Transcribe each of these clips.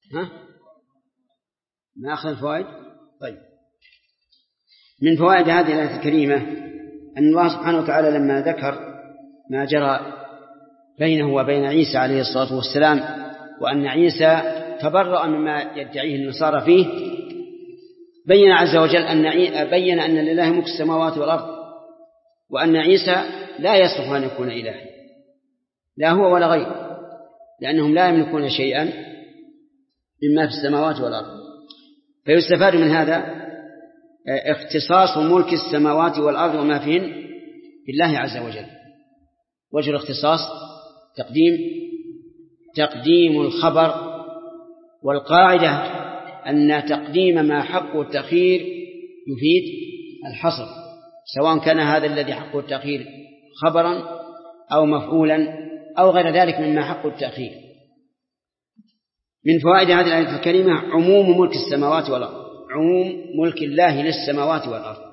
ها؟ ما أخذ الفوائد. طيب، من فوائد هذه الآية الكريمة أن الله سبحانه وتعالى لما ذكر ما جرى بينه وبين عيسى عليه الصلاة والسلام، وأن عيسى تبرأ مما يدعيه النصارى فيه، بين عز وجل بين أن لله ملك السماوات والأرض، وأن عيسى لا يصلح أن يكون إلها، لا هو ولا غيره، لأنهم لا يملكون شيئا مما في السماوات والأرض. فيستفاد من هذا اختصاص ملك السماوات والأرض وما فيهن بالله عز وجل. وجه الاختصاص تقديم الخبر، والقاعدة أن تقديم ما حقه التأخير يفيد الحصر، سواء كان هذا الذي حقه التأخير خبرا أو مفعولا أو غير ذلك مما حقه التأخير. من فوائد هذه الآية الكريمة عموم ملك السماوات والأرض، عموم ملك الله للسماوات والأرض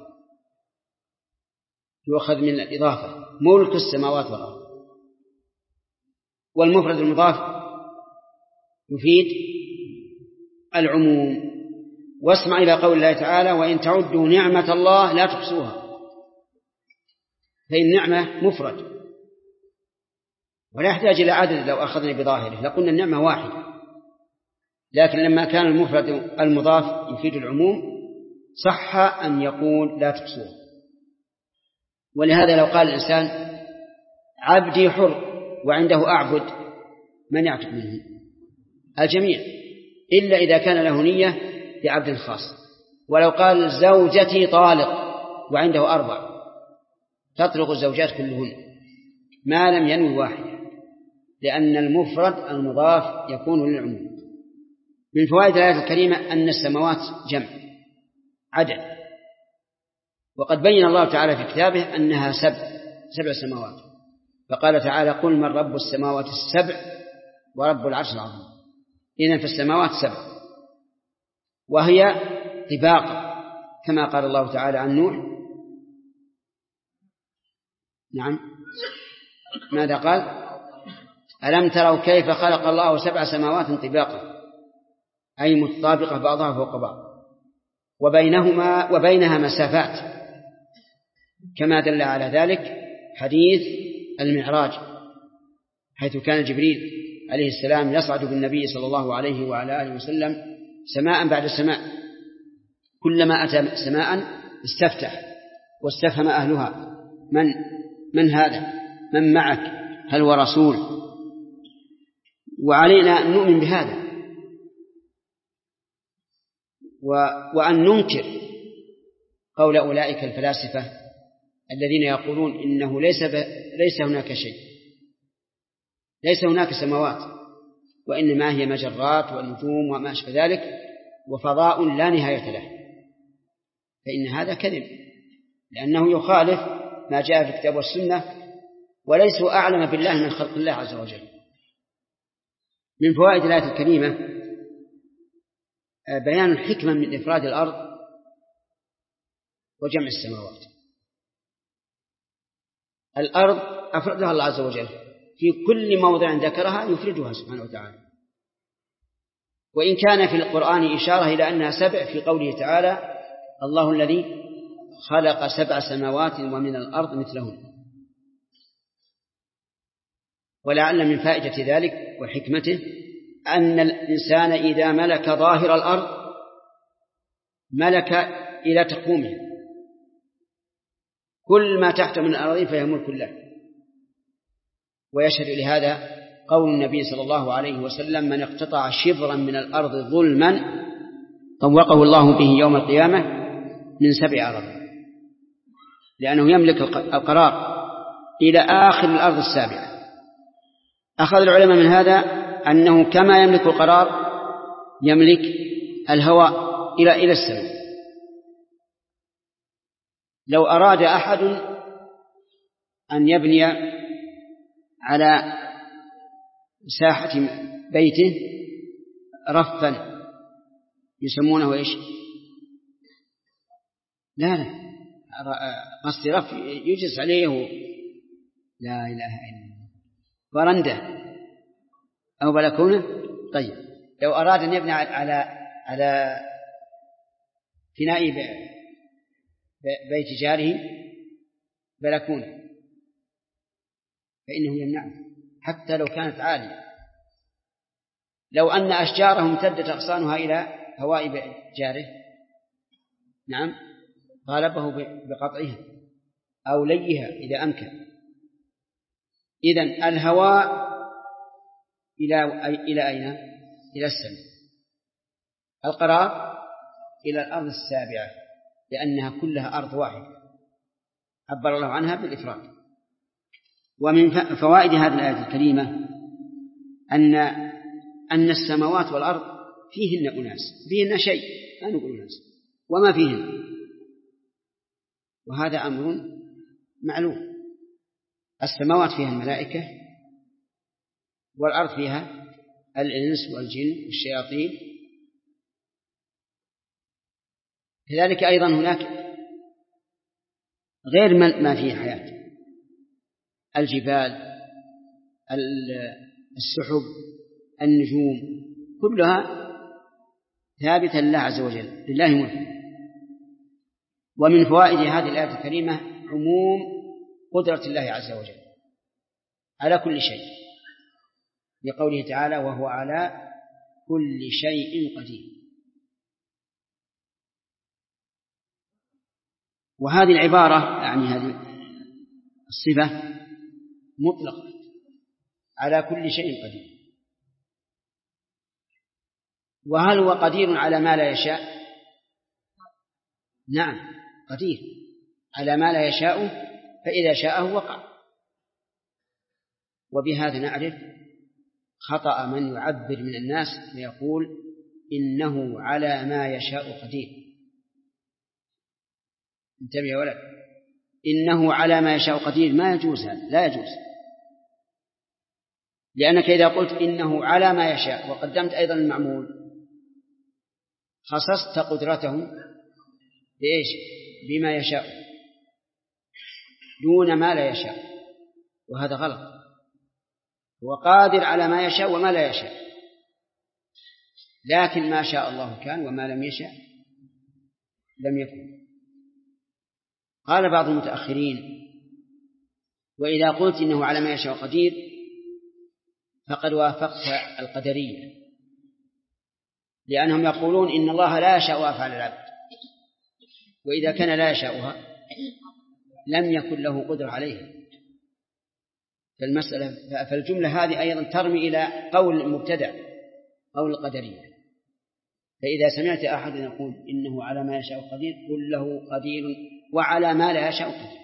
يؤخذ من الإضافة، ملك السماوات والأرض. والمفرد المضاف يفيد العموم. واسمع إلى قول الله تعالى: وإن تعدوا نعمة الله لا تحصوها. فإن نعمة مفرد ولا يحتاج إلى عدد، لو أخذنا بظاهره لقلنا النعمة واحدة، لكن لما كان المفرد المضاف يفيد العموم صح أن يقول لا تحصوها. ولهذا لو قال الإنسان عبدي حر وعنده أعبد، من يعتق منه؟ الجميع، إلا إذا كان له نية بعبد خاص. ولو قال زوجتي طالق وعنده 4 تطلق الزوجات كلهن ما لم ينوي واحدة، لأن المفرد المضاف يكون للعموم. من فوائد الآية الكريمة أن السماوات جمع عدد، وقد بين الله تعالى في كتابه أنها 7 سماوات، فقال تعالى: قل من رب السماوات السبع ورب العرش العظيم. إذن في السماوات 7، وهي طباق كما قال الله تعالى عن نوح. نعم، ماذا قال؟ ألم تروا كيف خلق الله 7 سماوات طباقا، أي متطابقة بعضها فوق بعض، وبينها مسافات، كما دل على ذلك حديث المعراج، حيث كان جبريل عليه السلام يصعد بالنبي صلى الله عليه وعلى آله وسلم سماء بعد سماء، كلما أتى سماء استفتح واستفهم أهلها: من هذا؟ من معك؟ هل هو رسول؟ وعلينا أن نؤمن بهذا، وأن ننكر قول أولئك الفلاسفة الذين يقولون إنه ليس هناك شيء، ليس هناك سماوات، وإنما هي مجرات ونجوم وما أشبه ذلك، وفضاء لا نهاية له. فإن هذا كذب، لأنه يخالف ما جاء في الكتاب والسنة، وليسوا أعلم بالله من خلق الله عز وجل. من فوائد الآية الكريمة بيان الحكمة من إفراد الأرض وجمع السماوات. الأرض أفردها الله عز وجل، في كل موضع ذكرها يفردها سبحانه وتعالى، وإن كان في القرآن إشارة إلى أنها 7 في قوله تعالى: الله الذي خلق 7 سماوات ومن الأرض مثلهن. ولعل من فائدة ذلك وحكمته أن الإنسان إذا ملك ظاهر الأرض ملك إلى تقومه، كل ما تحت من الأراضين فهي ملك له. ويشهد لهذا قول النبي صلى الله عليه وسلم: من اقتطع شبرا من الأرض ظلما طوقه الله به يوم القيامة من 7 أراضين، لأنه يملك القرار إلى آخر الأرض 7. أخذ العلماء من هذا أنه كما يملك القرار يملك الهواء إلى السماء. لو أراد أحد أن يبني على ساحة بيته رفا يسمونه إيش؟ لا قصد رف يجلس عليه، لا إله إلا الله، برندة أو بلكونة. طيب، لو أراد أن يبني على فناء بيت جاره بلكونة فإنه يمنعه حتى لو كانت عالية. لو أن أشجارهم امتدت أغصانها إلى هواء جاره نعم طالبه بقطعها أو ليها إذا أمكن. إذن الهواء إلى أين؟ إلى السماء. القرار إلى الأرض السابعة لأنها كلها أرض واحدة عبر الله عنها بالإفراد. ومن فوائد هذه الآية الكريمة أن السماوات والأرض فيهن أناس فيهن شيء لا نقول أناس وما فيهن، وهذا أمر معلوم. السماوات فيها الملائكة والأرض فيها الإنس والجن والشياطين. كذلك أيضا هناك غير ما فيه حياة، الجبال السحب النجوم كلها ثابتة لله عز وجل لله ملك. ومن فوائد هذه الآية الكريمة عموم قدرة الله عز وجل على كل شيء لقوله تعالى وهو على كل شيء قدير. وهذه العبارة يعني هذه الصفة مطلقة على كل شيء قدير. وهل هو قدير على ما لا يشاء؟ نعم قدير على ما لا يشاء فإذا شاءه وقع. وبهذا نعرف خطأ من يعبر من الناس ويقول إنه على ما يشاء قدير. انتبه يا ولد، إنه على ما يشاء قدير ما يجوز، هذا لا يجوز، لأنك إذا قلت إنه على ما يشاء وقدمت أيضا المعمول خصصت قدرته بإيش؟ بما يشاء دون ما لا يشاء، وهذا غلط. هو قادر على ما يشاء وما لا يشاء، لكن ما شاء الله كان وما لم يشاء لم يكن. قال بعض المتأخرين وإذا قلت إنه على ما يشاء قدير فقد وافقت القدرية، لأنهم يقولون إن الله لا يشاء أفعال العبد، وإذا كان لا يشاءها لم يكن له قدر عليها. فالجملة هذه أيضا ترمي إلى قول المبتدع قول القدرية. فإذا سمعت أحد يقول إنه على ما يشاء قدير قل له قدير وعلى ما لا يشاء قدير.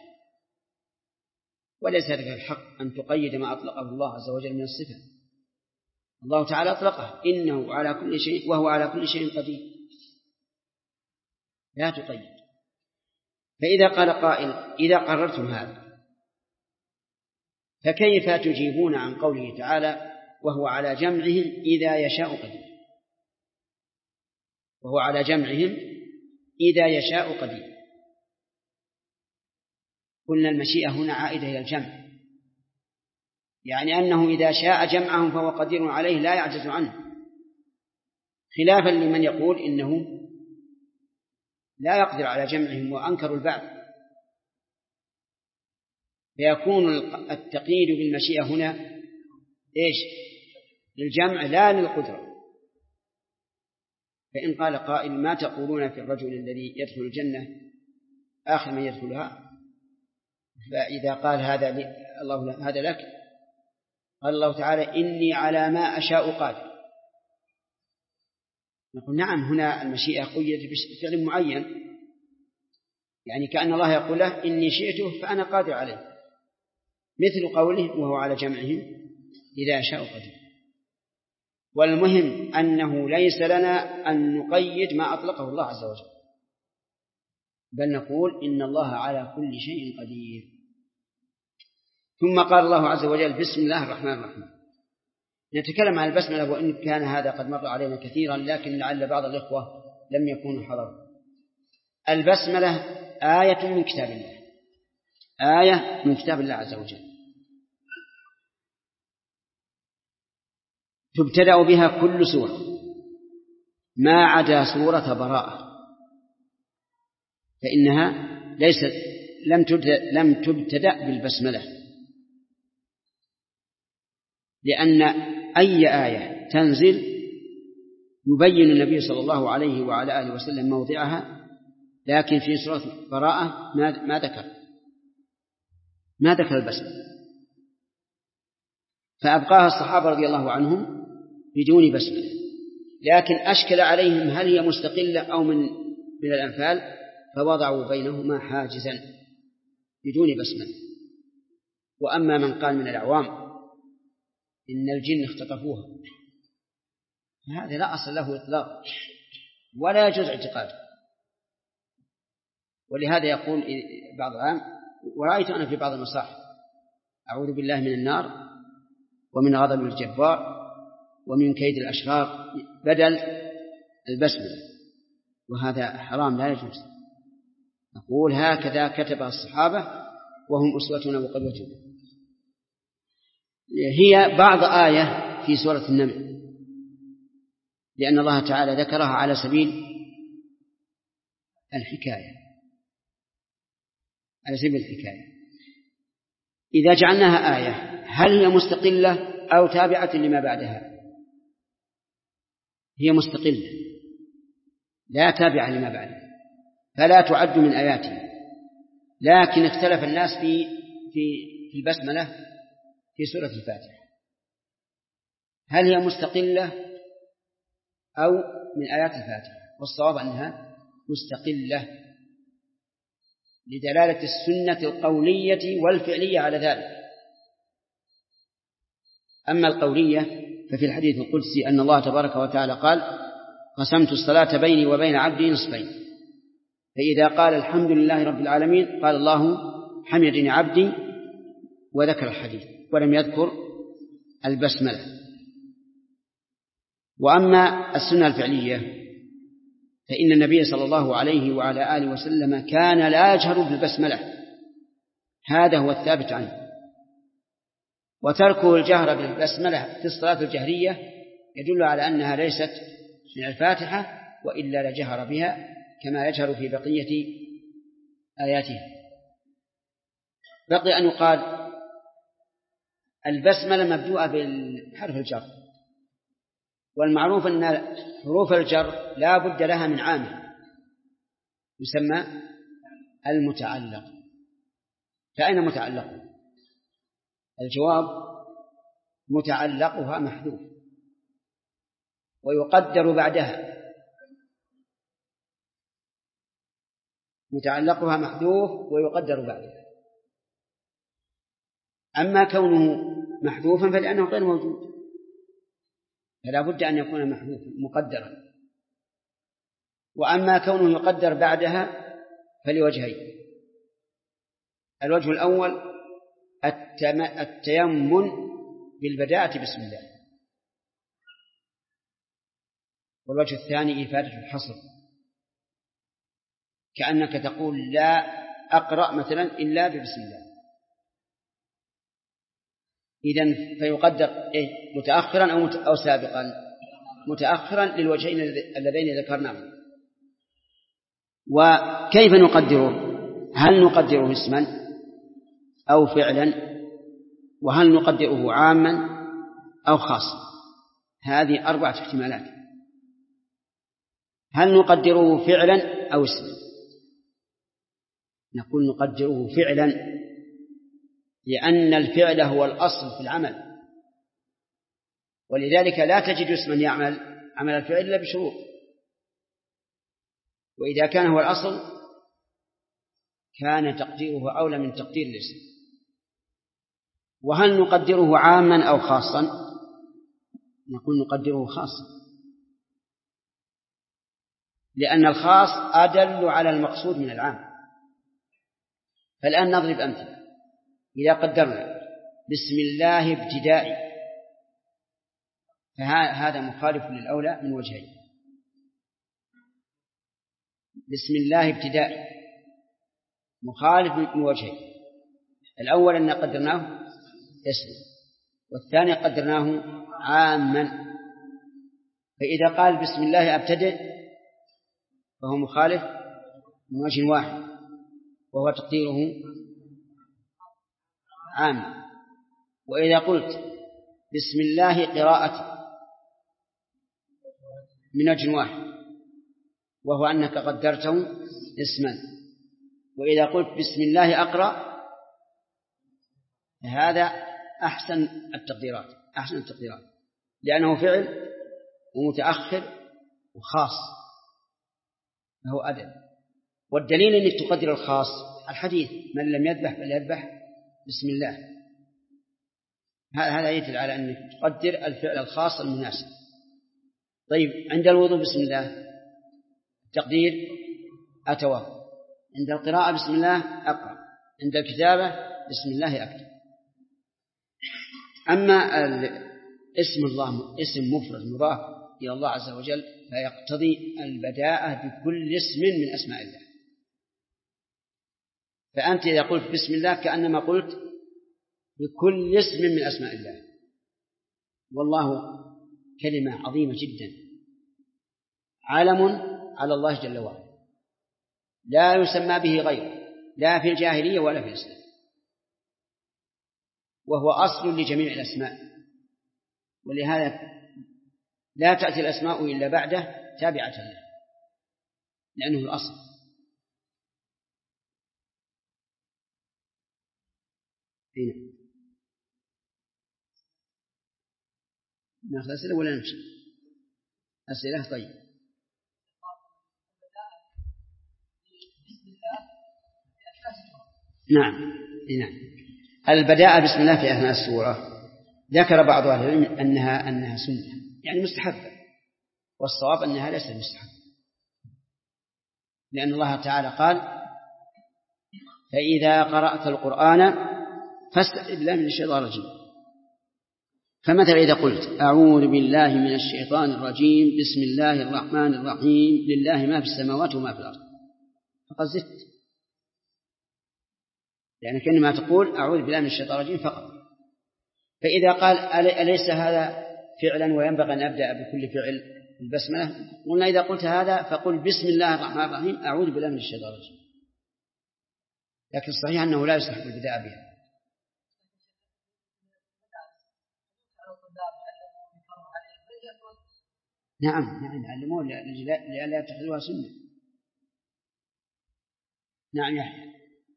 وليس لك الحق أن تقيد ما أطلقه الله عز وجل من الصفة. الله تعالى أطلقه إنه على كل شيء وهو على كل شيء قدير، لا تقيد. فإذا قال قائل إذا قررتم هذا فكيف تجيبون عن قوله تعالى وهو على جمعهم إذا يشاء قدير؟ وهو على جمعهم إذا يشاء قدير. قلنا المشيئة هنا عائدة إلى الجمع، يعني أنه إذا شاء جمعهم فهو قدير عليه لا يعجز عنه، خلافا لمن يقول إنه لا يقدر على جمعهم وأنكروا البعث. فيكون التقييد بالمشيئة هنا إيش؟ للجمع لا للقدرة. فإن قال قائل ما تقولون في الرجل الذي يدخل الجنة آخر من يدخلها؟ فإذا قال هذا الله هذا لك، قال الله تعالى إني على ما أشاء قادر. نقول نعم، هنا المشيئة قيدت بفعل معين، يعني كأن الله يقول له إني شئته فأنا قادر عليه، مثل قوله وهو على جمعهم إذا شاء قدير. والمهم أنه ليس لنا أن نقيد ما أطلقه الله عز وجل، بل نقول إن الله على كل شيء قدير. ثم قال الله عز وجل بسم الله الرحمن الرحيم. نتكلم عن البسملة وإن كان هذا قد مر علينا كثيرا، لكن لعل بعض الإخوة لم يكونوا حضروا. البسملة آية من كتاب الله، آية من كتاب الله عز وجل، تبتدأ بها كل سورة ما عدا سورة براءة فإنها ليست لم تبتدأ بالبسملة، لأن أي آية تنزل يبين النبي صلى الله عليه وعلى آله وسلم موضعها، لكن في سورة براءة ما ذكر البسملة، فأبقاها الصحابة رضي الله عنهم بدون بسملة. لكن أشكل عليهم هل هي مستقلة أو من الأنفال، فوضعوا بينهما حاجزا بدون بسملة. وأما من قال من الأعوام إن الجن اختطفوها، هذا لا أصل له إطلاق ولا يجوز اعتقاده. ولهذا يقول بعض العام: ورأيت أنا في بعض المصاحف أعوذ بالله من النار ومن غضب الجبار ومن كيد الأشرار بدل البسملة، وهذا حرام لا يجوز. نقول هكذا كتب الصحابة وهم أسوتنا وقدوتنا. هي بعض آية في سورة النمل، لأن الله تعالى ذكرها على سبيل الحكاية، إذا جعلناها آية هل هي مستقلة أو تابعة لما بعدها؟ هي مستقلة لا تابعة لما بعدها، فلا تعد من آياته. لكن اختلف الناس في البسملة في سورة الفاتحة، هل هي مستقلة أو من آيات الفاتحة؟ والصواب أنها مستقلة لدلالة السنة القولية والفعلية على ذلك. أما القولية ففي الحديث القدسي أن الله تبارك وتعالى قال: قسمت الصلاة بيني وبين عبدي نصفين، فإذا قال الحمد لله رب العالمين قال الله حمدني عبدي، وذكر الحديث ولم يذكر البسملة. وأما السنة الفعلية فإن النبي صلى الله عليه وعلى آله وسلم كان لا يجهر بالبسملة، هذا هو الثابت عنه. وتركه الجهر بالبسملة في الصلاة الجهرية يدل على أنها ليست من الفاتحة، وإلا لجهر بها كما يجهر في بقية آياتها. بقي أن يقال البسملة مبدوءة بالحرف الجر، والمعروف أن حروف الجر لا بد لها من عامل يسمى المتعلق. فأين متعلق؟ الجواب: متعلقها محذوف ويقدر بعدها. متعلقها محذوف ويقدر بعدها. أما كونه محذوفا فلأنه غير موجود، فلا بد أن يكون محذوفا مقدرا. وأما كونه يقدر بعدها فلوجهين: الوجه الأول التيمن بالبداءة بسم الله، والوجه الثاني إفادة الحصر، كأنك تقول لا أقرأ مثلا إلا ببسم الله. إذن فيقدر متأخرا أو سابقا؟ متأخرا للوجهين اللذين ذكرناهم. وكيف نقدره؟ هل نقدره اسما أو فعلا؟ وهل نقدره عاما أو خاصا؟ هذه 4 احتمالات. هل نقدره فعلا أو اسما؟ نقول نقدره فعلا، لأن الفعل هو الأصل في العمل، ولذلك لا تجد اسما يعمل عمل الفعل إلا بشروط، وإذا كان هو الأصل كان تقديره أولى من تقدير الاسم. وهل نقدره عاما أو خاصا؟ نقول نقدره خاصا، لأن الخاص أدل على المقصود من العام. فالآن نضرب أمثلة. إذا قدرنا بسم الله ابتدائي فهذا مخالف للأولى من وجهين. بسم الله ابتدائي مخالف من وجهين: الأول أن قدرناه اسم، والثاني قدرناه عاما. فإذا قال بسم الله أبتدئ فهو مخالف من وجه واحد، وهو تقديره عام. وإذا قلت بسم الله قراءتي من وجه واحد، وهو أنك قدرته اسما. وإذا قلت بسم الله أقرأ هذا أحسن التقديرات لأنه فعل ومتأخر وخاص فهو أدب. والدليل أنك تقدر الخاص الحديث من لم يذبح فليذبح بسم الله، هذا يدل على أنك تقدر الفعل الخاص المناسب. طيب عند الوضوء بسم الله تقدير أتوضأ، عند القراءة بسم الله أقرأ، عند الكتابة بسم الله أكتب. أما اسم الله اسم مفرد مضاف إلى الله عز وجل فيقتضي البداءة بكل اسم من أسماء الله. فأنت إذا قلت بسم الله كأنما قلت بكل اسم من أسماء الله. والله كلمة عظيمة جدا، علم على الله جل وعلا لا يسمى به غيره لا في الجاهلية ولا في الإسلام، وهو أصل لجميع الأسماء، ولهذا لا تأتي الأسماء إلا بعده تابعة له لأنه الأصل. هنا نأخذ أسئلة ولا نمشي؟ أسئلة طيب. نعم. البداءة بسم الله في أثناء السورة ذكر بعض أهل العلم أنها سنة يعني مستحبة، والصواب أنها ليست مستحبة، لأن الله تعالى قال فإذا قرأت القرآن فاستعذ بالله من الشيطان الرجيم. فمثلا إذا قلت أعوذ بالله من الشيطان الرجيم بسم الله الرحمن الرحيم لله ما في السماوات وما في الأرض فقد زدت، يعني كأنما تقول أعوذ بالله من الشيطان الرجيم فقط. فإذا قال أليس هذا فعلا وينبغي أن أبدأ بكل فعل البسملة؟ قلنا إذا قلت هذا فقل بسم الله الرحمن الرحيم أعوذ بالله من الشيطان الرجيم، لكن الصحيح أنه لا يصح البداء بها. نعم يعلمون لألا يتخذوها سنة. نعم يحيى.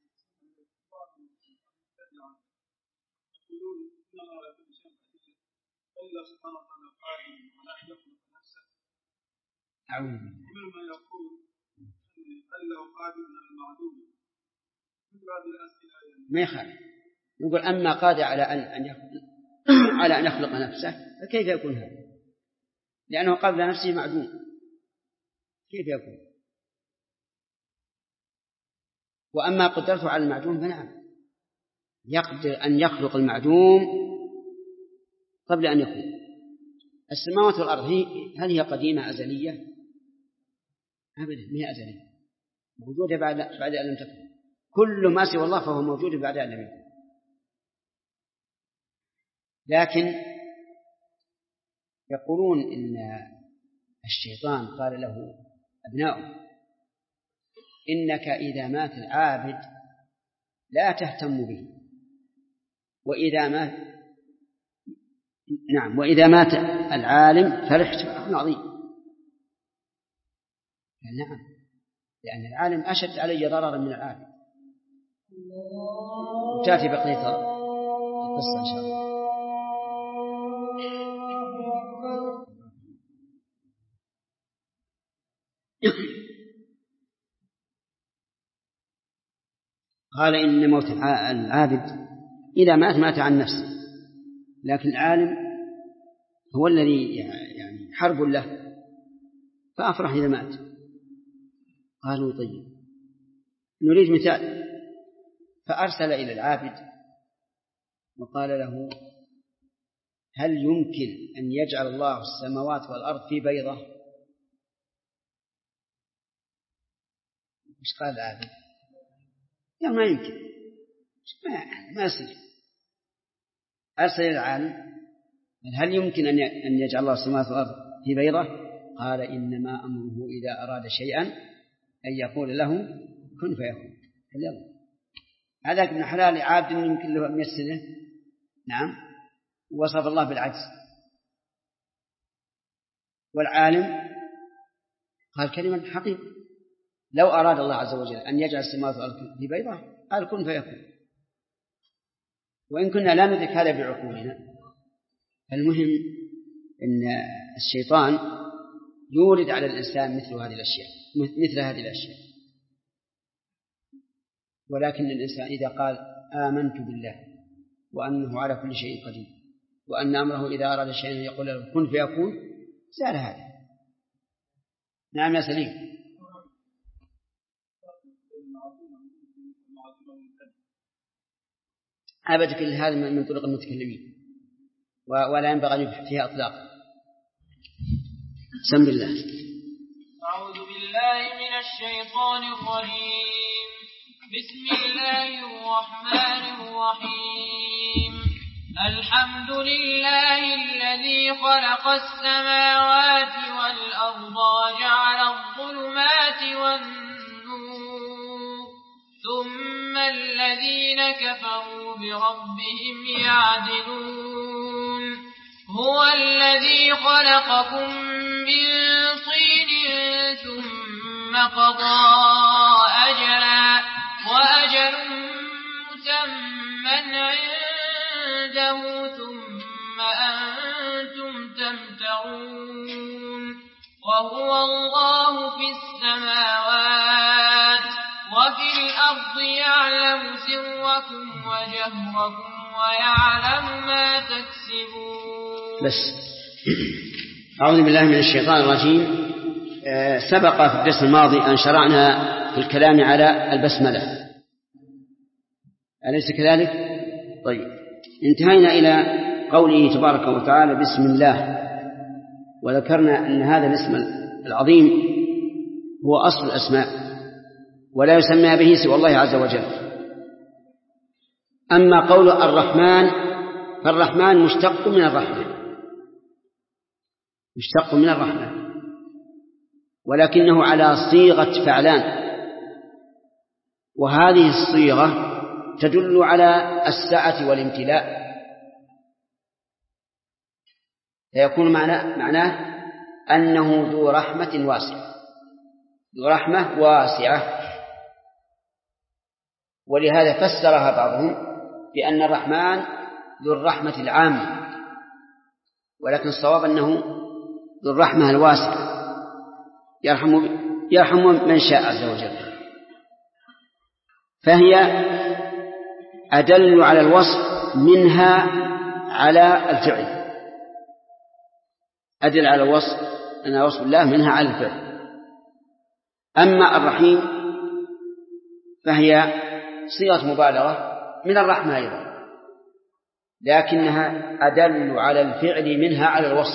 أعوذ ما يخالف يقول أما قادر على أن يخلق نفسه فكيف يكون هذا؟ لأنه قبل نفسه معدوم، كيف يكون؟ وأما قدرته على المعدوم فنعم يقدر أن يخلق المعدوم قبل أن يكون. السماوات والأرض هل هي قديمة أزلية؟ أبدا ما هي أزلية، موجودة بعد أن لم تكن. كل ما سوى الله فهو موجود بعد أن لم يكن. لكن يقولون إن الشيطان قال له أبناؤه إنك إذا مات العابد لا تهتم به، وإذا مات العالم فرحت فرح عظيم. نعم لأن العالم أشد علي ضررا من العابد. وتأتي بقية القصة إن شاء الله. قال إن موت العابد إذا مات عن نفسه، لكن العالم هو الذي يعني حرب له فأفرح إذا مات. قالوا طيب نريد مثال، فأرسل إلى العابد وقال له هل يمكن أن يجعل الله السماوات والأرض في بيضة؟ مش قال العابد يا ما يمكن ما يصير. أرسل إلى العالم هل يمكن أن يجعل الله السماوات والأرض في بيضة؟ قال إنما أمره إذا أراد شيئا أن يقول له كن فيكون. هذا ابن حلال عابد يمكن له 100 سنة، نعم، وصف الله بالعجز. والعالم قال كلمة حقيقة، لو أراد الله عز وجل أن يجعل السماوات والأرض في بيضة قال كن فيكون. وإن كنا لا ندرك هذا بعقولنا، المهم أن الشيطان يورد على الإنسان مثل هذه الأشياء. ولكن الإنسان إذا قال آمنت بالله وأنه على كل شيء قدير وأن أمره إذا أراد شيئا يقول له كن فيكون، زال هذا. نعم يا سليم. أبدا كل هذا من طرق المتكلمين ولا ينبغي أن يبحث فيها إطلاقا. سم بالله. أعوذ بالله من الشيطان الرجيم. بسم الله الرحمن الرحيم. الحمد لله الذي خلق السماوات والأرض وجعل الظلمات والنور ثم الذين كفروا بربهم يعدلون. هو الذي خلقكم من طين ثم قضى أجلا وأجل مسمى عنده ثم أنتم تمترون. وهو الله في السماوات وفي الأرض يعلم سركم وجهركم ويعلم ما تكسبون. بس أعوذ بالله من الشيطان الرجيم. سبق في الدرس الماضي أن شرعنا في الكلام على البسملة، أليس كذلك؟ طيب، انتهينا إلى قوله تبارك وتعالى بسم الله، وذكرنا أن هذا الاسم العظيم هو أصل الأسماء ولا يسمى به سوى الله عز وجل. أما قول الرحمن فالرحمن مشتق من الرحمة، ولكنه على صيغة فعلان، وهذه الصيغة تدل على السعة والامتلاء، فيكون معناه أنه ذو رحمة واسعة، ولهذا فسرها بعضهم بأن الرحمن ذو الرحمة العامة، ولكن الصواب أنه ذو الرحمة الواسعة يرحم من شاء عز وجل. فهي أدل على الوصف منها على الفعل، أدل على الوصف أن وصف الله منها على الفعل. أما الرحيم فهي صيغة مبالغة من الرحمة أيضا، لكنها أدل على الفعل منها على الوصف،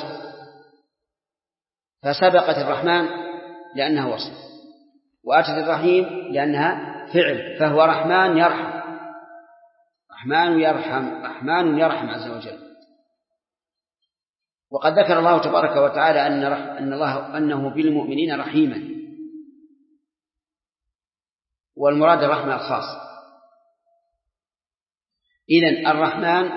فسبقت الرحمن لأنها وصف، وأتت الرحيم لأنها فعل، فهو رحمن يرحم عز وجل. وقد ذكر الله تبارك وتعالى أنه بالمؤمنين رحيما، والمراد الرحمة الخاصة. إذن الرحمن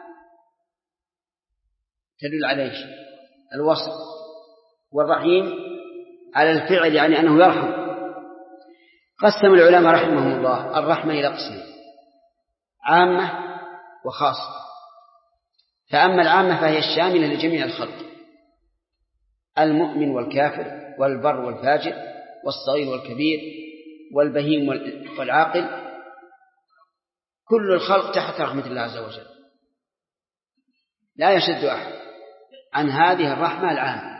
تدل عليه الوصف، والرحيم على الفعل، يعني أنه يرحم. قسم العلماء رحمهم الله الرحمة إلى قسمين: عامة وخاصة. فأما العامة فهي الشاملة لجميع الخلق، المؤمن والكافر والبر والفاجر والصغير والكبير والبهيم والعاقل، كل الخلق تحت رحمة الله عز وجل، لا يشد أحد عن هذه الرحمة العامة.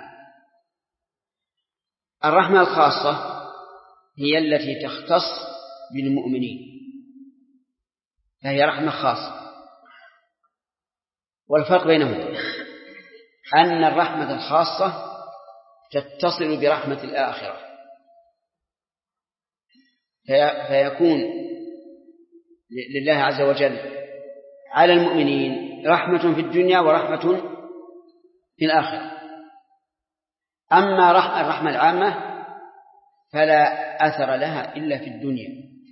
الرحمة الخاصة هي التي تختص بالمؤمنين، فهي رحمة خاصة. والفرق بينهما أن الرحمة الخاصة تتصل برحمة الآخرة، فيكون لله عز وجل على المؤمنين رحمة في الدنيا ورحمة في الآخرة. أما الرحمة العامة فلا أثر لها إلا في الدنيا،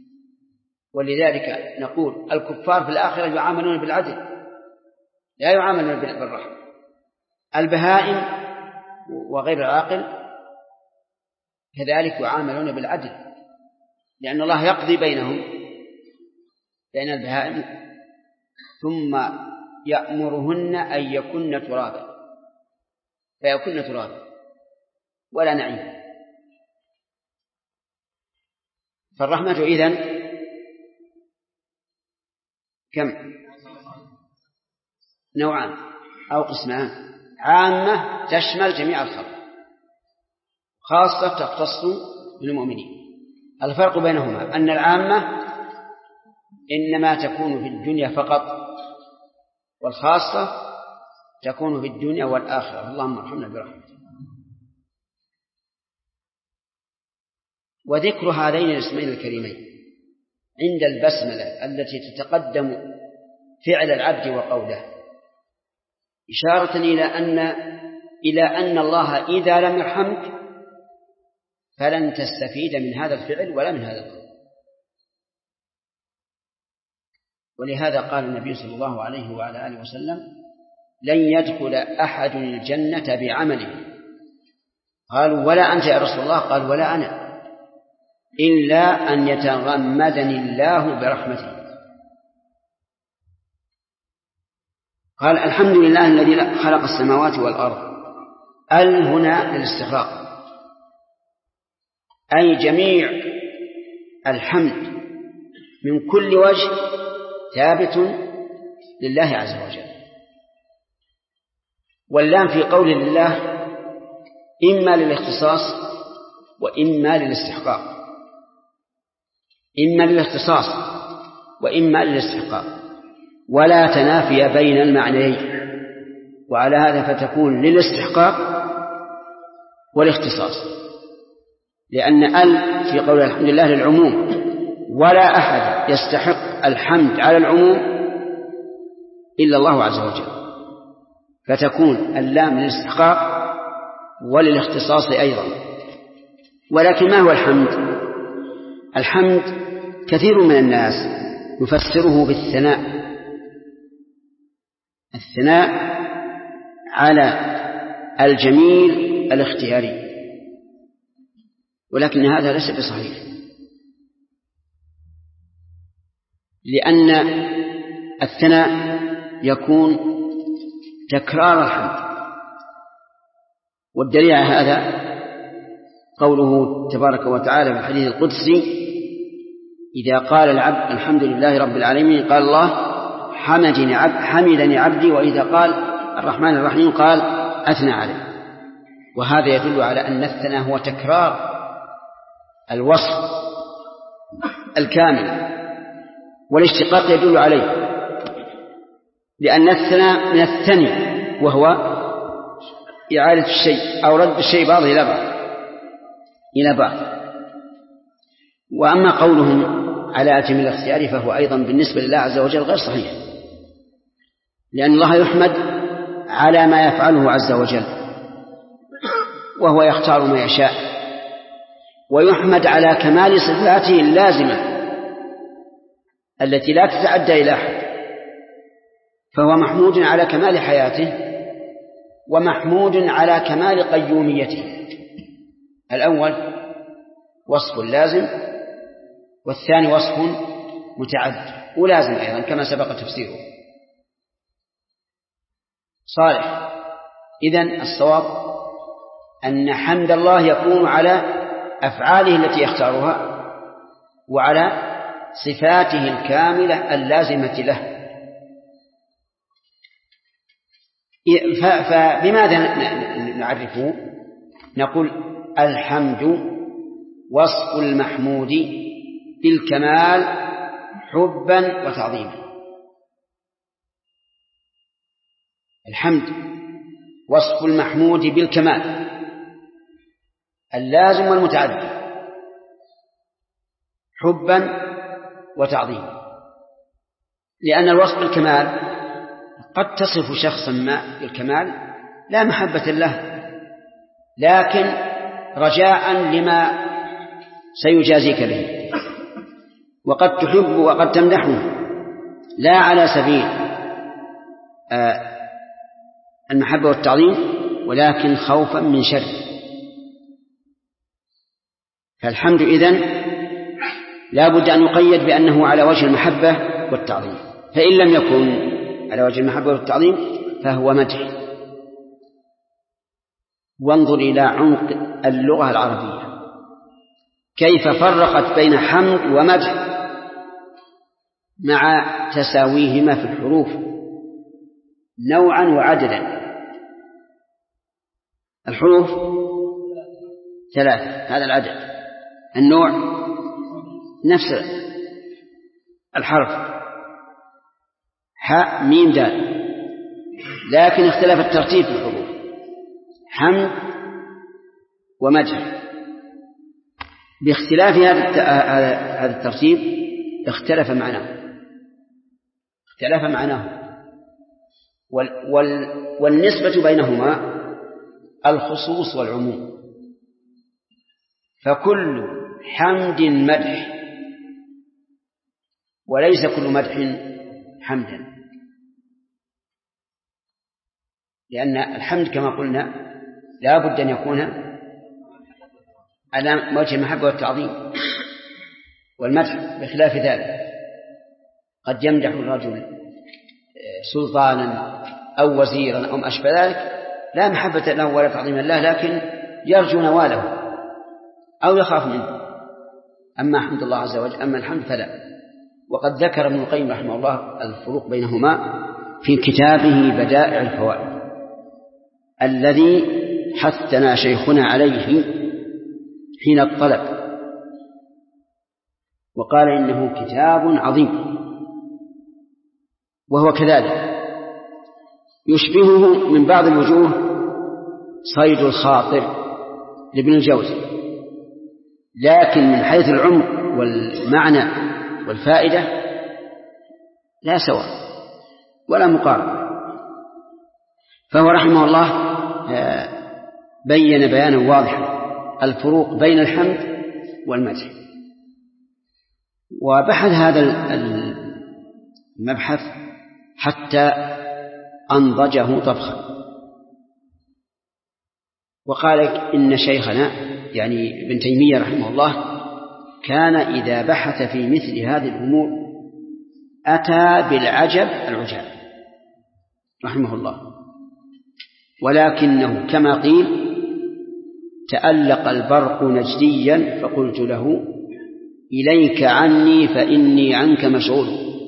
ولذلك نقول الكفار في الآخرة يعاملون بالعدل لا يعاملون بالرحمة. البهائم وغير العاقل كذلك يعاملون بالعدل، لأن الله يقضي بينهم بين البهائم ثم يأمرهن أن يكن ترابا فيكن ترابا ولا نعيم. فالرحمة إذن كم؟ نوعان أو قسمان: عامة تشمل جميع الخلق، خاصة تختص بالمؤمنين. الفرق بينهما أن العامة إنما تكون في الدنيا فقط، والخاصة تكون في الدنيا والآخرة. اللهم ارحمنا برحمتك. وذكر هذين الاسمين الكريمين عند البسملة التي تتقدم فعل العبد وقوله إشارة إلى أن الله إذا لم يرحمك فلن تستفيد من هذا الفعل ولا من هذا القول. ولهذا قال النبي صلى الله عليه وعلى آله وسلم: لن يدخل أحد الجنة بعمله. قالوا: ولا أنت يا رسول الله؟ قال: ولا أنا، إلا أن يتغمدني الله برحمته. قال: الحمد لله الذي خلق السماوات والأرض. هنا للاستغراق، أي جميع الحمد من كل وجه ثابت لله عز وجل. واللام في قول الله إما للاختصاص وإما للاستحقاق، إما للاختصاص وإما للاستحقاق، ولا تنافي بين المعنيين، وعلى هذا فتكون للاستحقاق والاختصاص، لأن في قول الحمد لله للعموم، ولا أحد يستحق الحمد على العموم إلا الله عز وجل، فتكون اللام للاستحقاق وللاختصاص أيضا. ولكن ما هو الحمد؟ الحمد كثير من الناس يفسره بالثناء، الثناء على الجميل الاختياري، ولكن هذا ليس بصحيح، لأن الثناء يكون تكرار الحمد، والدليل على هذا قوله تبارك وتعالى في الحديث القدسي: إذا قال العبد الحمد لله رب العالمين قال الله حمدني عبدي، وإذا قال الرحمن الرحيم قال أثنى عليه. وهذا يدل على أن الثناء هو تكرار الوصف الكامل، والاشتقاق يدل عليه، لأن الثناء من الثني وهو إعادة الشيء أو رد الشيء بعضه إلى بعض. وأما قولهم على أتم الاختيار فهو أيضا بالنسبة لله عز وجل غير صحيح، لأن الله يحمد على ما يفعله عز وجل، وهو يختار ما يشاء، ويحمد على كمال صفاته اللازمة التي لا تتعدى إلى أحد، فهو محمود على كمال حياته ومحمود على كمال قيوميته. الأول وصف لازم، والثاني وصف متعدد ولازم أيضا كما سبق تفسيره. صالح. إذن الصواب أن حمد الله يكون على أفعاله التي يختارها وعلى صفاته الكاملة اللازمة له. فبماذا نعرفه؟ نقول الحمد وصف المحمود بالكمال حبا وتعظيما. الحمد وصف المحمود بالكمال اللازم والمتعدد حبا وتعظيما، لأن الوصف بالكمال قد تصف شخصا ما بالكمال لا محبة له، لكن رجاء لما سيجازيك به. وقد تحب وقد تمدحه لا على سبيل المحبة والتعظيم ولكن خوفا من شر. فالحمد إذن لا بد أن يقيد بأنه على وجه المحبة والتعظيم، فإن لم يكن على وجه المحبة والتعظيم فهو مدح. وانظر إلى عمق اللغة العربية كيف فرقت بين حمد ومدح مع تساويهما في الحروف نوعا وعددا. الحروف 3 هذا العدد، النوع نفس الحرف حاء ميم دال، لكن اختلف الترتيب في الحروف. حمد ومدح باختلاف هذا الترتيب اختلف معناه والنسبة بينهما الخصوص والعموم. فكل حمد مدح وليس كل مدح حمدا، لأن الحمد كما قلنا لا بد أن يكون على وجه المحبة والتعظيم، والمدح بخلاف ذلك. قد يمدح الرجل سلطانا أو وزيرا أو ما أشبه ذلك لا محبة له ولا تعظيم الله، لكن يرجو نواله أو يخاف منه. أما حمد الله عز وجل، أما الحمد فلا. وقد ذكر ابن القيم رحمه الله الفروق بينهما في كتابه بدائع الفوائد الذي حثنا شيخنا عليه حين الطلب، وقال إنه كتاب عظيم، وهو كذلك يشبهه من بعض الوجوه صيد الخاطر لابن الجوزي، لكن من حيث العمق والمعنى والفائدة لا سواء ولا مقارنة. فهو رحمه الله بين بيانا واضحا الفروق بين الحمد والمدح، وبحث هذا المبحث حتى أنضجه طبخا، وقال إن شيخنا يعني ابن تيمية رحمه الله كان إذا بحث في مثل هذه الأمور أتى بالعجب العجاب رحمه الله، ولكنه كما قيل تألق البرق نجديا فقلت له إليك عني فإني عنك مشغول.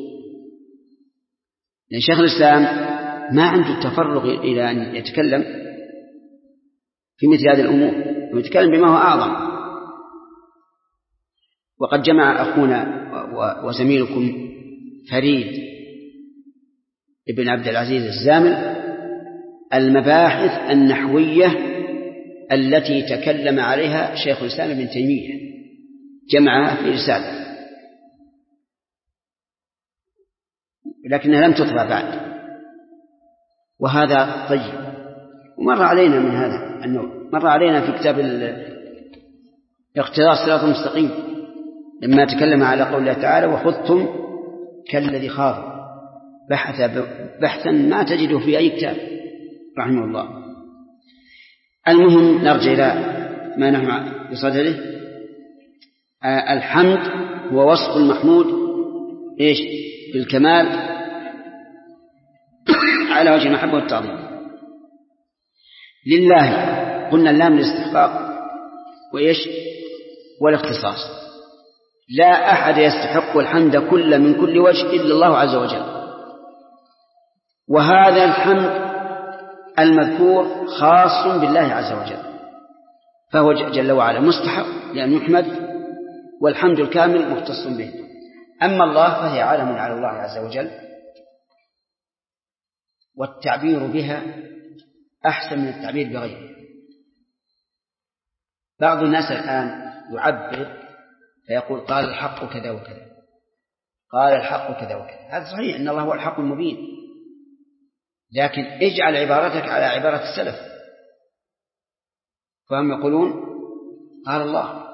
لأن شيخ الإسلام ما عنده التفرغ إلى أن يتكلم في مثل هذه الأمور، ويتكلم بما هو أعظم. وقد جمع أخونا وزميلكم فريد ابن عبد العزيز الزامل المباحث النحوية التي تكلم عليها شيخ الإسلام ابن تيمية، جمعها في رسالة لكنها لم تطبع بعد، وهذا طيب. ومر علينا من هذا النوع، مر علينا في كتاب اقتضاء الصراط المستقيم لما تكلم على قول الله تعالى وخذتم كالذي خاض، بحثا ما تجده في أي كتاب رحمه الله. المهم نرجع إلى ما نحن بصدده. الحمد هو وصف المحمود إيش بالكمال على وجه المحبة والتعظيم لله. قلنا اللام للاستحقاق وإيش والاختصاص. لا أحد يستحق الحمد كل من كل وجه إلا الله عز وجل، وهذا الحمد المذكور خاص بالله عز وجل، فهو جل وعلا مستحق لأن يحمد، والحمد الكامل مختص به. أما الله فهي علم على الله عز وجل، والتعبير بها أحسن من التعبير بغيره. بعض الناس الآن يعبر فيقول قال الحق كذا وكذا، قال الحق كذا وكذا. هذا صحيح إن الله هو الحق المبين، لكن اجعل عبارتك على عبارة السلف، فهم يقولون قال الله،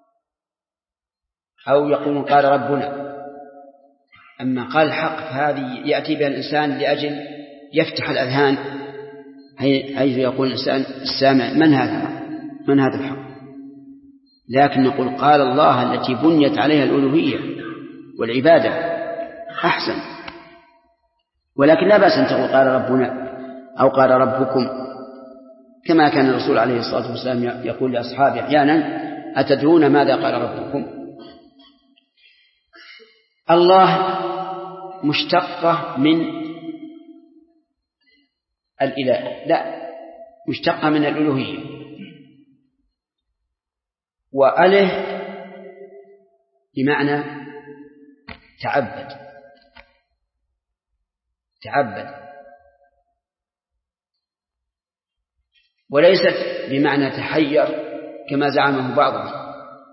أو يقولون قال ربنا. أما قال الحق فهذه يأتي بها الإنسان لأجل يفتح الأذهان، حيث يقول الإنسان السامع من هذا الحق. لكن نقول قال الله التي بنيت عليها الألوهية والعبادة أحسن. ولكن لا بأس أن تقول قال ربنا أو قال ربكم، كما كان الرسول عليه الصلاة والسلام يقول لأصحابه أحيانا أتدرون ماذا قال ربكم؟ الله مشتقة من الإله، لا، مشتقة من الألوهية. وأله بمعنى تعبد، وليست بمعنى تحير كما زعمه بعضهم،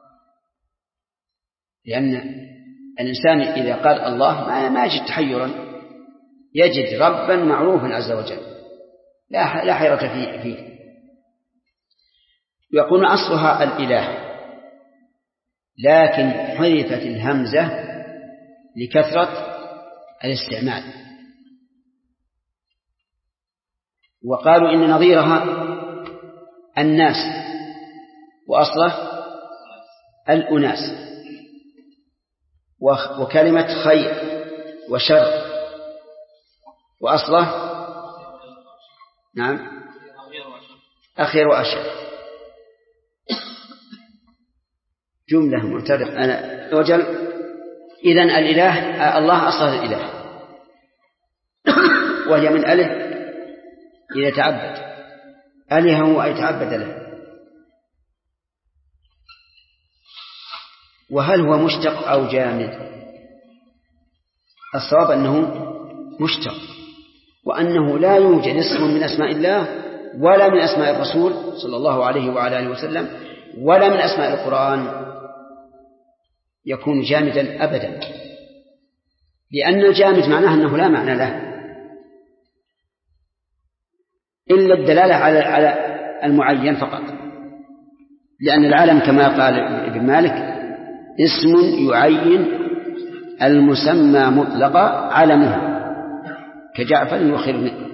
لأن الإنسان إذا قال الله ما يجد تحيرا، يجد ربا معروفا عز وجل لا حيرة فيه. يكون أصلها الإله، لكن حذفت الهمزة لكثرة الاستعمال، وقالوا إن نظيرها الناس، وأصله الأناس، وكلمة خير وشر وأصله نعم أخير وأشر، جملة معترضة أنا وجل. إذن الإله الله أصله الإله، وهي من أله إذا تعبد، أله أي تعبد له. وهل هو مشتق أو جامد؟ الصواب أنه مشتق، وأنه لا يوجد اسم من أسماء الله ولا من أسماء الرسول صلى الله عليه وعلى آله وسلم ولا من أسماء القرآن يكون جامدا أبدا، لأن الجامد معناه أنه لا معنى له إلا الدلالة على المعين فقط، لأن العالم كما قال ابن مالك اسم يعين المسمى مطلقا علمه كجعفر وخرم.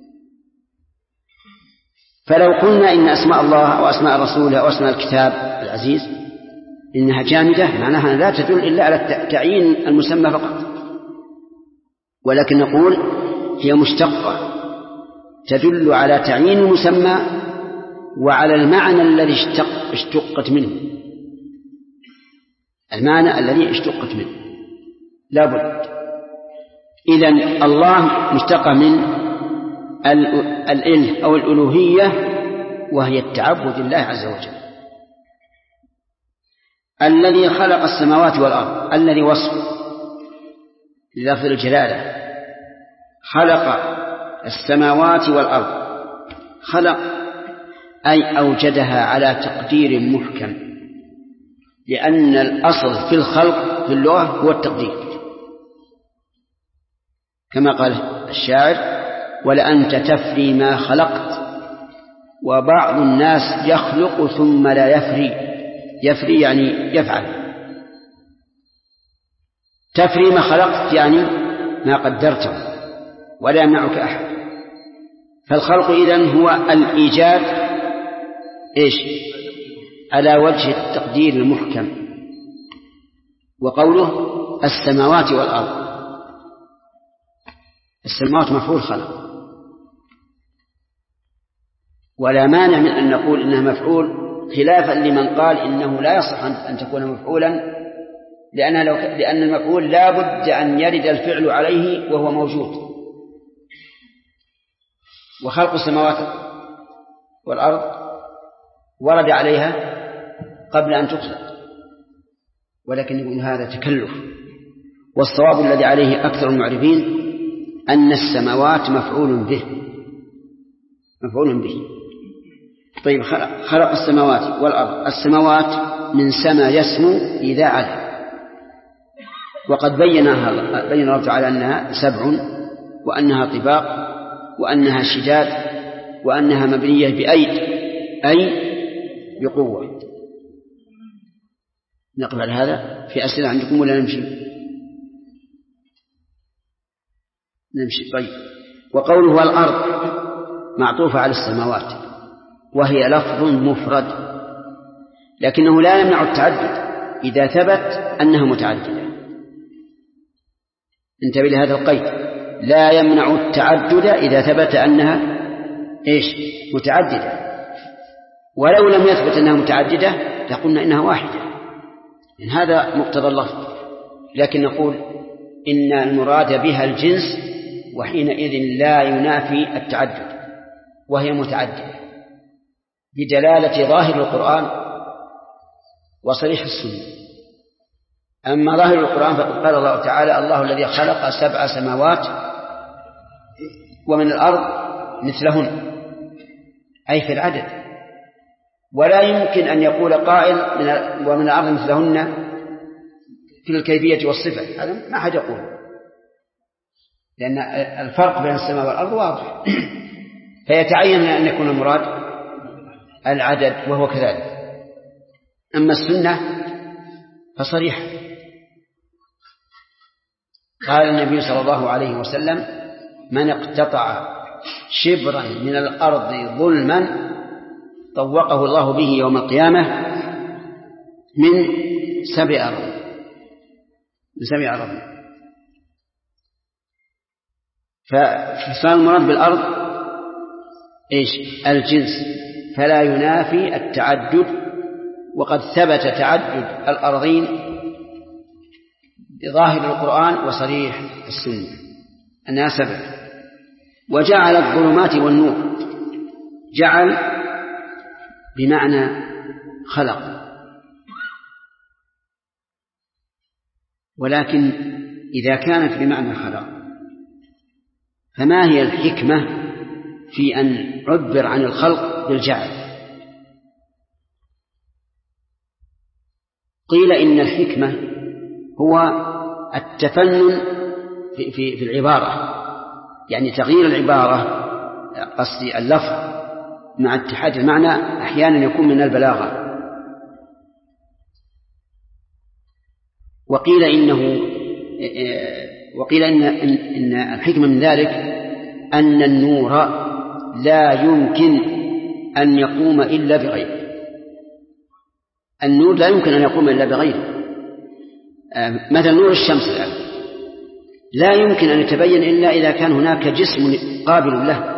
فلو قلنا إن أسماء الله أو أسماء رسوله أو أسماء الكتاب العزيز إنها جامدة، معناها لا تدل إلا على تعيين المسمى فقط، ولكن نقول هي مشتقة تدل على تعيين المسمى وعلى المعنى الذي اشتقت منه، المعنى الذي اشتقت منه لا بد. إذن الله مشتقة من الإله أو الألوهية، وهي التعبد لله عز وجل. الذي خلق السماوات والأرض، الذي وصف للفظ الجلالة، خلق السماوات والأرض، خلق أي أوجدها على تقدير محكم، لأن الأصل في الخلق في اللغة هو التقدير، كما قال الشاعر ولأنت تفري ما خلقت. وبعض الناس يخلق ثم لا يفري يعني يفعل، تفري ما خلقت يعني ما قدرته ولا يمنعك أحد. فالخلق إذن هو الإيجاد على وجه التقدير المحكم. وقوله السماوات والأرض، السماوات مفعول خلق، ولا مانع من أن نقول إنها مفعول، خلافا لمن قال إنه لا يصح أن تكون مفعولا، لأن المفعول لا بد أن يرد الفعل عليه وهو موجود. وخلق السماوات والأرض ورد عليها قبل أن تخلق، ولكن يقول هذا تكلف. والصواب الذي عليه أكثر المعرفين أن السماوات مفعول به. طيب، خلق السماوات والأرض. السماوات من سما يسمو إذا علا، وقد بين الله تعالى أنها 7، وأنها طباق، وأنها شداد، وأنها مبنية بأيد أي بقوة. نقف على هذا. في أسئلة عندكم ولا نمشي؟ طيب. وقوله والأرض معطوفة على السماوات، وهي لفظ مفرد، لكنه لا يمنع التعدد إذا ثبت أنها متعددة. انتبه لهذا القيد، لا يمنع التعدد إذا ثبت أنها متعددة. ولو لم يثبت أنها متعددة لقلنا إنها واحدة، إن هذا مقتضى اللفظ، لكن نقول إن المراد بها الجنس، وحينئذ لا ينافي التعدد، وهي متعددة بدلالة ظاهر القرآن وصريح السنة. أما ظاهر القرآن فقد قال الله تعالى: الله الذي خلق 7 سماوات ومن الأرض مثلهن، أي في العدد. ولا يمكن أن يقول قائل ومن الأرض مثلهن في الكيفية والصفة، هذا ما أحد يقول، لأن الفرق بين السماء والأرض واضح. فيتعين أن يكون المراد العدد، وهو كذلك. أما السنة فصريحة. قال النبي صلى الله عليه وسلم: من اقتطع شبرا من الأرض ظلما طوقه الله به يوم القيامة من 7 أرض. فالمراد بالأرض الجنس، فلا ينافي التعدد، وقد ثبت تعدد الأرضين بظاهر القرآن وصريح السنة أنها 7. وجعل الظلمات والنور، جعل بمعنى خلق، ولكن إذا كانت بمعنى خلق فما هي الحكمة في أن عبر عن الخلق بالجعل؟ قيل إن الحكمة هو التفنن في العبارة، يعني تغيير العبارة، قصدي اللفظ مع اتحاد المعنى أحيانا يكون من البلاغة. وقيل إن الحكمة من ذلك أن النور لا يمكن أن يقوم إلا بغيره. النور لا يمكن أن يقوم إلا بغيره. مثل نور الشمس الآن لا يمكن أن يتبين إلا إذا كان هناك جسم قابل له،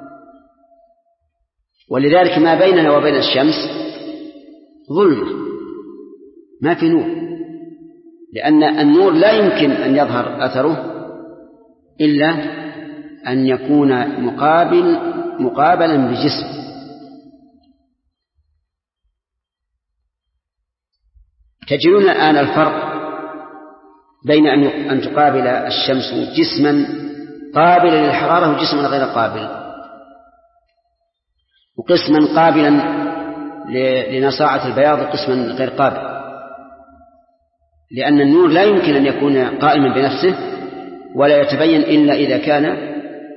ولذلك ما بيننا وبين الشمس ظلمة، ما في نور، لأن النور لا يمكن أن يظهر أثره إلا أن يكون مقابلا بجسم. تجدون الآن الفرق بين أن تقابل الشمس جسما قابلا للحرارة وجسما غير قابل، وقسما قابلا لنصاعة البياض وقسما غير قابل، لأن النور لا يمكن أن يكون قائما بنفسه ولا يتبين إلا إذا كان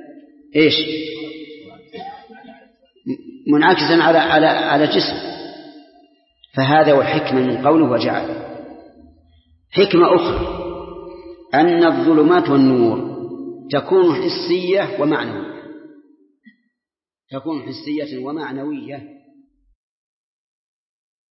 منعكسا على جسم. فهذا هو الحكمة من قوله وجعل. حكمة أخرى أن الظلمات والنور تكون حسية ومعنوية،